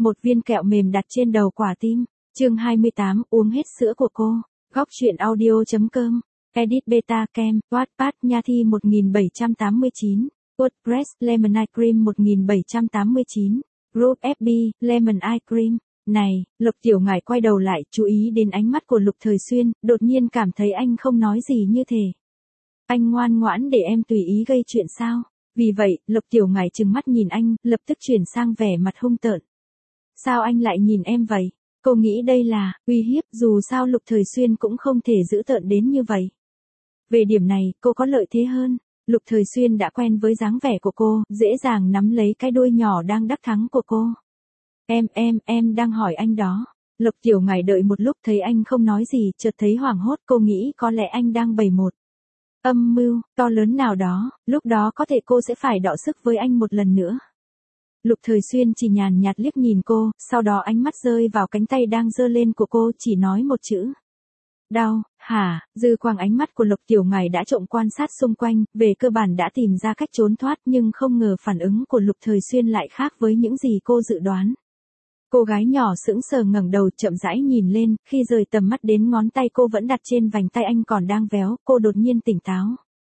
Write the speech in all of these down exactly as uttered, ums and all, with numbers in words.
một viên kẹo mềm đặt trên đầu quả tim. Chương hai mươi tám, uống hết sữa của cô. Góc truyện audio chấm com. Edit Beta Cam, Wattpad Nha Thi một nghìn bảy trăm tám mươi chín, WordPress Lemon Ice Cream một nghìn bảy trăm tám mươi chín, Group ép bê Lemon Ice Cream. Này, Lục Tiểu Ngải quay đầu lại, chú ý đến ánh mắt của Lục Thời Xuyên, đột nhiên cảm thấy anh không nói gì như thể. Anh ngoan ngoãn để em tùy ý gây chuyện sao? Vì vậy, Lục Tiểu Ngải trừng mắt nhìn anh, lập tức chuyển sang vẻ mặt hung tợn. Sao anh lại nhìn em vậy? Cô nghĩ đây là uy hiếp, dù sao Lục Thời Xuyên cũng không thể giữ tợn đến như vậy. Về điểm này, cô có lợi thế hơn. Lục Thời Xuyên đã quen với dáng vẻ của cô, dễ dàng nắm lấy cái đuôi nhỏ đang đắc thắng của cô. Em, em, em đang hỏi anh đó. Lục Tiểu Ngải đợi một lúc thấy anh không nói gì, chợt thấy hoảng hốt, cô nghĩ có lẽ anh đang bày một âm mưu to lớn nào đó, lúc đó có thể cô sẽ phải đọ sức với anh một lần nữa. Lục Thời Xuyên chỉ nhàn nhạt liếc nhìn cô, sau đó ánh mắt rơi vào cánh tay đang giơ lên của cô, chỉ nói một chữ. Đau, hả? Dư quang ánh mắt của Lục Tiểu Ngải đã trộm quan sát xung quanh, về cơ bản đã tìm ra cách trốn thoát, nhưng không ngờ phản ứng của Lục Thời Xuyên lại khác với những gì cô dự đoán. Cô gái nhỏ sững sờ ngẩng đầu chậm rãi nhìn lên, khi rời tầm mắt đến ngón tay cô vẫn đặt trên vành tay anh còn đang véo, cô đột nhiên tỉnh táo.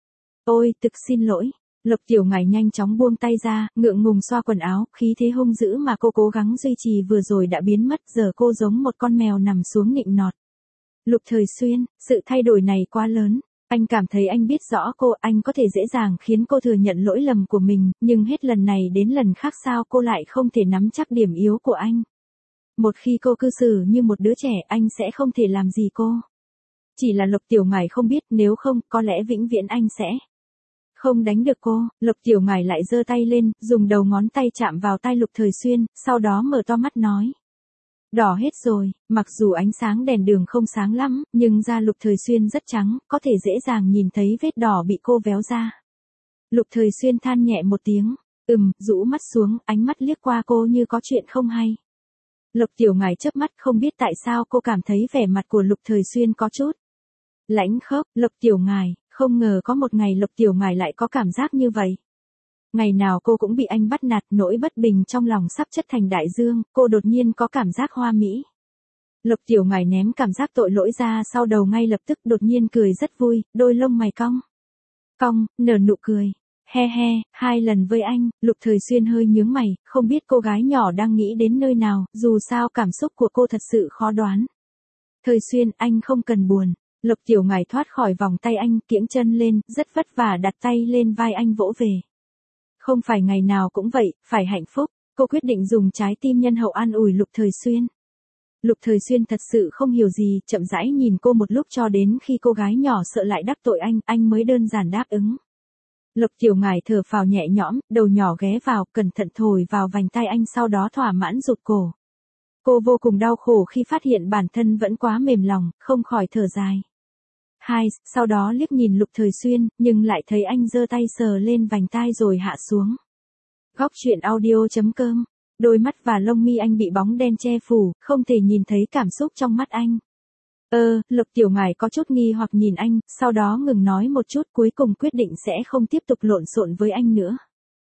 Ôi, thực xin lỗi. Lục Tiểu Ngải nhanh chóng buông tay ra, ngượng ngùng xoa quần áo, khí thế hung dữ mà cô cố gắng duy trì vừa rồi đã biến mất, giờ cô giống một con mèo nằm xuống nịnh nọt. Lục Thời Xuyên, sự thay đổi này quá lớn. Anh cảm thấy anh biết rõ cô, anh có thể dễ dàng khiến cô thừa nhận lỗi lầm của mình, nhưng hết lần này đến lần khác sao cô lại không thể nắm chắc điểm yếu của anh. Một khi cô cư xử như một đứa trẻ, anh sẽ không thể làm gì cô. Chỉ là Lục Tiểu Ngải không biết, nếu không, có lẽ vĩnh viễn anh sẽ không đánh được cô. Lục Tiểu Ngải lại giơ tay lên, dùng đầu ngón tay chạm vào tai Lục Thời Xuyên, sau đó mở to mắt nói. Đỏ hết rồi, mặc dù ánh sáng đèn đường không sáng lắm, nhưng da Lục Thời Xuyên rất trắng, có thể dễ dàng nhìn thấy vết đỏ bị cô véo ra. Lục Thời Xuyên than nhẹ một tiếng, ừm, rũ mắt xuống, ánh mắt liếc qua cô như có chuyện không hay. Lục Tiểu Ngải chớp mắt, không biết tại sao cô cảm thấy vẻ mặt của Lục Thời Xuyên có chút lãnh khốc. Lục Tiểu Ngải, không ngờ có một ngày Lục Tiểu Ngải lại có cảm giác như vậy. Ngày nào cô cũng bị anh bắt nạt, nỗi bất bình trong lòng sắp chất thành đại dương, cô đột nhiên có cảm giác hoa mỹ. Lục Tiểu Ngải ném cảm giác tội lỗi ra sau đầu ngay lập tức, đột nhiên cười rất vui, đôi lông mày cong cong, nở nụ cười. He he, hai lần với anh. Lục Thời Xuyên hơi nhướng mày, không biết cô gái nhỏ đang nghĩ đến nơi nào, dù sao cảm xúc của cô thật sự khó đoán. Thời Xuyên, anh không cần buồn. Lục Tiểu Ngải thoát khỏi vòng tay anh, kiễng chân lên, rất vất vả đặt tay lên vai anh vỗ về. Không phải ngày nào cũng vậy, phải hạnh phúc. Cô quyết định dùng trái tim nhân hậu an ủi Lục Thời Xuyên. Lục Thời Xuyên thật sự không hiểu gì, chậm rãi nhìn cô một lúc cho đến khi cô gái nhỏ sợ lại đắc tội anh, anh mới đơn giản đáp ứng. Lục Tiểu Ngải thở phào nhẹ nhõm, đầu nhỏ ghé vào, cẩn thận thổi vào vành tai anh, sau đó thỏa mãn rụt cổ. Cô vô cùng đau khổ khi phát hiện bản thân vẫn quá mềm lòng, không khỏi thở dài. Hai, sau đó liếc nhìn Lục Thời Xuyên, nhưng lại thấy anh giơ tay sờ lên vành tai rồi hạ xuống. Góc truyện audio chấm com. Đôi mắt và lông mi anh bị bóng đen che phủ, không thể nhìn thấy cảm xúc trong mắt anh. Ơ, Lục Tiểu Ngải có chút nghi hoặc nhìn anh, sau đó ngừng nói một chút, cuối cùng quyết định sẽ không tiếp tục lộn xộn với anh nữa.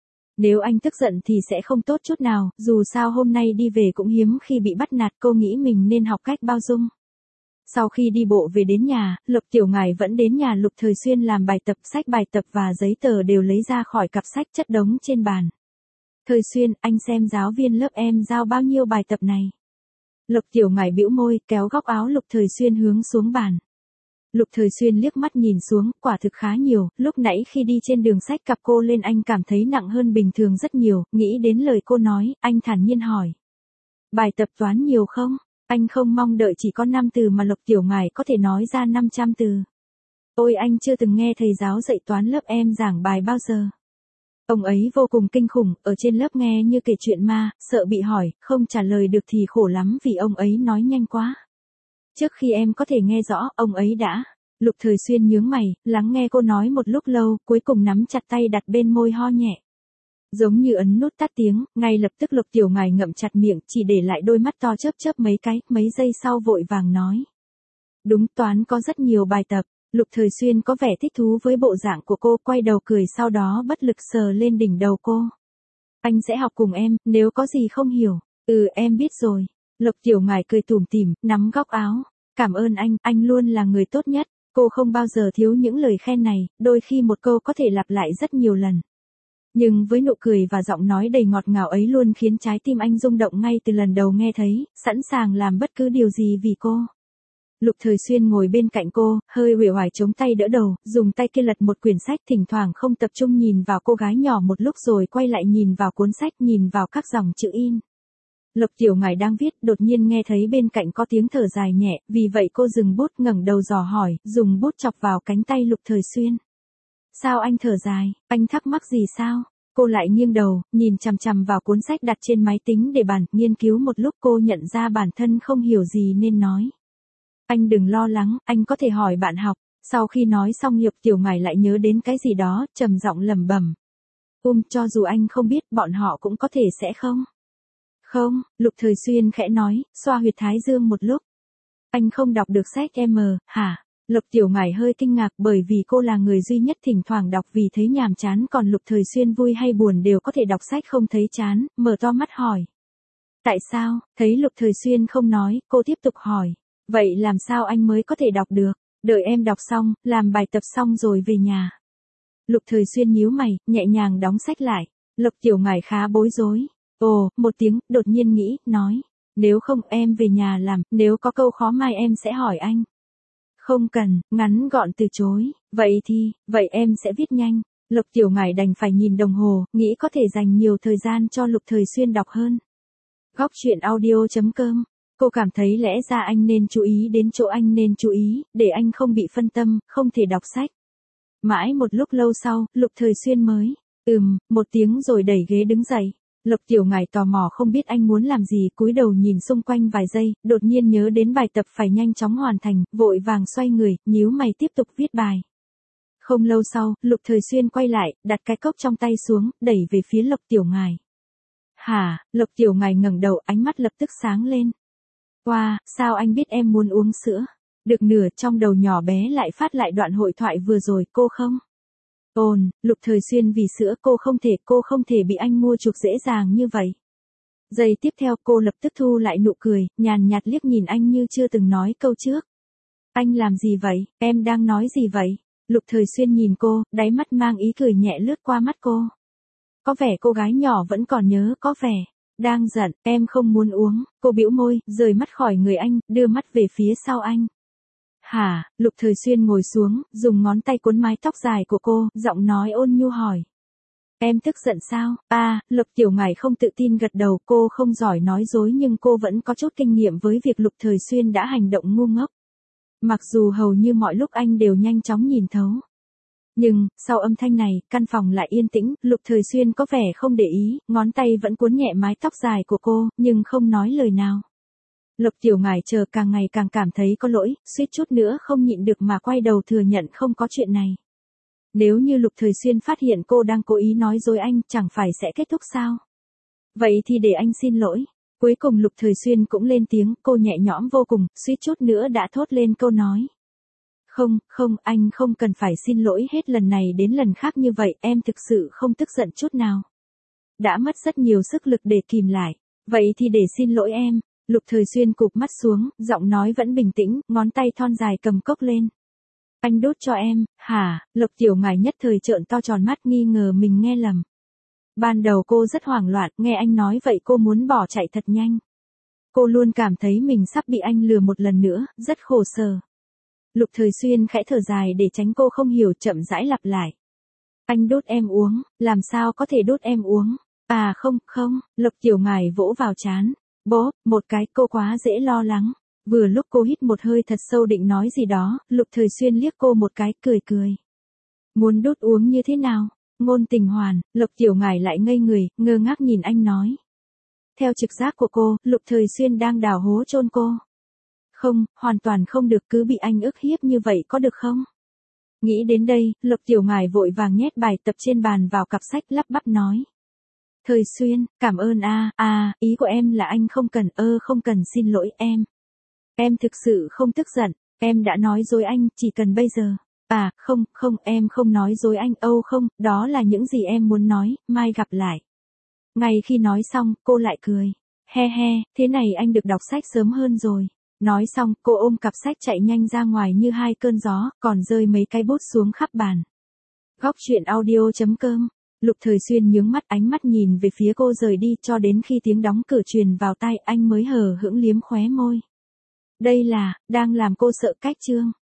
Nếu anh tức giận thì sẽ không tốt chút nào, dù sao hôm nay đi về cũng hiếm khi bị bắt nạt, cô nghĩ mình nên học cách bao dung. Sau khi đi bộ về đến nhà, Lục Tiểu Ngải vẫn đến nhà Lục Thời Xuyên làm bài tập, sách bài tập và giấy tờ đều lấy ra khỏi cặp sách chất đống trên bàn. Thời Xuyên, anh xem giáo viên lớp em giao bao nhiêu bài tập này. Lục Tiểu Ngải bĩu môi, kéo góc áo Lục Thời Xuyên hướng xuống bàn. Lục Thời Xuyên liếc mắt nhìn xuống, quả thực khá nhiều, lúc nãy khi đi trên đường xách cặp cô lên anh cảm thấy nặng hơn bình thường rất nhiều, nghĩ đến lời cô nói, anh thản nhiên hỏi. Bài tập toán nhiều không? Anh không mong đợi chỉ có năm từ mà Lục Tiểu Ngải có thể nói ra năm trăm từ. Ôi, anh chưa từng nghe thầy giáo dạy toán lớp em giảng bài bao giờ. Ông ấy vô cùng kinh khủng, ở trên lớp nghe như kể chuyện ma, sợ bị hỏi, không trả lời được thì khổ lắm vì ông ấy nói nhanh quá. Trước khi em có thể nghe rõ, ông ấy đã. Lục Thời Xuyên nhướng mày, lắng nghe cô nói một lúc lâu, cuối cùng nắm chặt tay đặt bên môi ho nhẹ. Giống như ấn nút tắt tiếng, ngay lập tức Lục Tiểu Ngải ngậm chặt miệng, chỉ để lại đôi mắt to chớp chớp mấy cái, mấy giây sau vội vàng nói. Đúng, toán có rất nhiều bài tập. Lục Thời Xuyên có vẻ thích thú với bộ dạng của cô, quay đầu cười, sau đó bất lực sờ lên đỉnh đầu cô. Anh sẽ học cùng em, nếu có gì không hiểu. Ừ em biết rồi. Lục Tiểu Ngải cười tủm tỉm, nắm góc áo. Cảm ơn anh, anh luôn là người tốt nhất. Cô không bao giờ thiếu những lời khen này, đôi khi một câu có thể lặp lại rất nhiều lần. Nhưng với nụ cười và giọng nói đầy ngọt ngào ấy luôn khiến trái tim anh rung động ngay từ lần đầu nghe thấy, sẵn sàng làm bất cứ điều gì vì cô. Lục Thời Xuyên ngồi bên cạnh cô, hơi uể oải chống tay đỡ đầu, dùng tay kia lật một quyển sách, thỉnh thoảng không tập trung nhìn vào cô gái nhỏ một lúc rồi quay lại nhìn vào cuốn sách, nhìn vào các dòng chữ in. Lục Tiểu Ngải đang viết, đột nhiên nghe thấy bên cạnh có tiếng thở dài nhẹ, vì vậy cô dừng bút, ngẩng đầu dò hỏi, dùng bút chọc vào cánh tay Lục Thời Xuyên. Sao anh thở dài, anh thắc mắc gì sao? Cô lại nghiêng đầu, nhìn chằm chằm vào cuốn sách đặt trên máy tính để bàn, nghiên cứu một lúc cô nhận ra bản thân không hiểu gì nên nói. Anh đừng lo lắng, anh có thể hỏi bạn học. Sau khi nói xong Lục Tiểu Ngải lại nhớ đến cái gì đó, trầm giọng lẩm bẩm. Um, cho dù anh không biết, bọn họ cũng có thể sẽ không. Không, Lục Thời Xuyên khẽ nói, xoa huyệt thái dương một lúc. Anh không đọc được sách em, hả? Lục Tiểu Ngải hơi kinh ngạc bởi vì cô là người duy nhất thỉnh thoảng đọc vì thấy nhàm chán, còn Lục Thời Xuyên vui hay buồn đều có thể đọc sách không thấy chán, mở to mắt hỏi. Tại sao? Thấy Lục Thời Xuyên không nói, cô tiếp tục hỏi. Vậy làm sao anh mới có thể đọc được? Đợi em đọc xong, làm bài tập xong rồi về nhà. Lục Thời Xuyên nhíu mày, nhẹ nhàng đóng sách lại. Lục Tiểu Ngải khá bối rối. Ồ, một tiếng, đột nhiên nghĩ, nói. Nếu không em về nhà làm, nếu có câu khó mai em sẽ hỏi anh. Không cần, ngắn gọn từ chối. Vậy thì, vậy em sẽ viết nhanh. Lục Tiểu Ngải đành phải nhìn đồng hồ, nghĩ có thể dành nhiều thời gian cho Lục Thời Xuyên đọc hơn. Góc truyện audio chấm com. Cô cảm thấy lẽ ra anh nên chú ý đến chỗ anh nên chú ý, để anh không bị phân tâm, không thể đọc sách. Mãi một lúc lâu sau, Lục Thời Xuyên mới, ừm, một tiếng rồi đẩy ghế đứng dậy. Lục Tiểu Ngải tò mò không biết anh muốn làm gì, cúi đầu nhìn xung quanh vài giây, đột nhiên nhớ đến bài tập phải nhanh chóng hoàn thành, vội vàng xoay người, nhíu mày tiếp tục viết bài. Không lâu sau, Lục Thời Xuyên quay lại, đặt cái cốc trong tay xuống, đẩy về phía Lục Tiểu Ngải. Hả? Lục Tiểu Ngải ngẩng đầu, ánh mắt lập tức sáng lên. Wow, sao anh biết em muốn uống sữa? Được nửa trong đầu nhỏ bé lại phát lại đoạn hội thoại vừa rồi, cô không? Ồn, Lục Thời Xuyên vì sữa cô không thể, cô không thể bị anh mua chuộc dễ dàng như vậy. Giây tiếp theo cô lập tức thu lại nụ cười, nhàn nhạt liếc nhìn anh như chưa từng nói câu trước. Anh làm gì vậy, em đang nói gì vậy? Lục Thời Xuyên nhìn cô, đáy mắt mang ý cười nhẹ lướt qua mắt cô. Có vẻ cô gái nhỏ vẫn còn nhớ, có vẻ. Đang giận, em không muốn uống, cô bĩu môi, rời mắt khỏi người anh, đưa mắt về phía sau anh. Hả? Lục Thời Xuyên ngồi xuống, dùng ngón tay cuốn mái tóc dài của cô, giọng nói ôn nhu hỏi. Em tức giận sao? À, Lục Tiểu Ngải không tự tin gật đầu, cô không giỏi nói dối nhưng cô vẫn có chút kinh nghiệm với việc Lục Thời Xuyên đã hành động ngu ngốc. Mặc dù hầu như mọi lúc anh đều nhanh chóng nhìn thấu. Nhưng, sau âm thanh này, căn phòng lại yên tĩnh, Lục Thời Xuyên có vẻ không để ý, ngón tay vẫn cuốn nhẹ mái tóc dài của cô, nhưng không nói lời nào. Lục Tiểu Ngải chờ càng ngày càng cảm thấy có lỗi, suýt chút nữa không nhịn được mà quay đầu thừa nhận không có chuyện này. Nếu như Lục Thời Xuyên phát hiện cô đang cố ý nói dối anh, chẳng phải sẽ kết thúc sao? Vậy thì để anh xin lỗi. Cuối cùng Lục Thời Xuyên cũng lên tiếng, cô nhẹ nhõm vô cùng, suýt chút nữa đã thốt lên câu nói. Không, không, anh không cần phải xin lỗi hết lần này đến lần khác như vậy, em thực sự không tức giận chút nào. Đã mất rất nhiều sức lực để kìm lại. Vậy thì để xin lỗi em. Lục Thời Xuyên cụp mắt xuống, giọng nói vẫn bình tĩnh, ngón tay thon dài cầm cốc lên. Anh đốt cho em, hả? Lục Tiểu Ngải nhất thời trợn to tròn mắt nghi ngờ mình nghe lầm. Ban đầu cô rất hoảng loạn, nghe anh nói vậy cô muốn bỏ chạy thật nhanh. Cô luôn cảm thấy mình sắp bị anh lừa một lần nữa, rất khổ sở. Lục Thời Xuyên khẽ thở dài để tránh cô không hiểu, chậm rãi lặp lại. Anh đốt em uống, làm sao có thể đốt em uống? À không, không, Lục Tiểu Ngải vỗ vào trán. Bố, một cái, cô quá dễ lo lắng. Vừa lúc cô hít một hơi thật sâu định nói gì đó, Lục Thời Xuyên liếc cô một cái, cười cười. Muốn đốt uống như thế nào? Ngôn tình hoàn, Lục Tiểu Ngải lại ngây người, ngơ ngác nhìn anh nói. Theo trực giác của cô, Lục Thời Xuyên đang đào hố chôn cô. Không, hoàn toàn không được, cứ bị anh ức hiếp như vậy có được không? Nghĩ đến đây, Lục Tiểu Ngải vội vàng nhét bài tập trên bàn vào cặp sách, lắp bắp nói. Thời Xuyên, cảm ơn a, a, à, ý của em là anh không cần, ơ không cần xin lỗi em. Em thực sự không tức giận, em đã nói dối anh, chỉ cần bây giờ. À, không, không, em không nói dối anh, âu không, đó là những gì em muốn nói, mai gặp lại. Ngay khi nói xong, cô lại cười. He he, thế này anh được đọc sách sớm hơn rồi. Nói xong, cô ôm cặp sách chạy nhanh ra ngoài như hai cơn gió, còn rơi mấy cái bút xuống khắp bàn. Góc truyện audio chấm com. Lục Thời Xuyên nhướng mắt, ánh mắt nhìn về phía cô rời đi, cho đến khi tiếng đóng cửa truyền vào tai anh mới hờ hững liếm khóe môi. Đây là, đang làm cô sợ cách chương.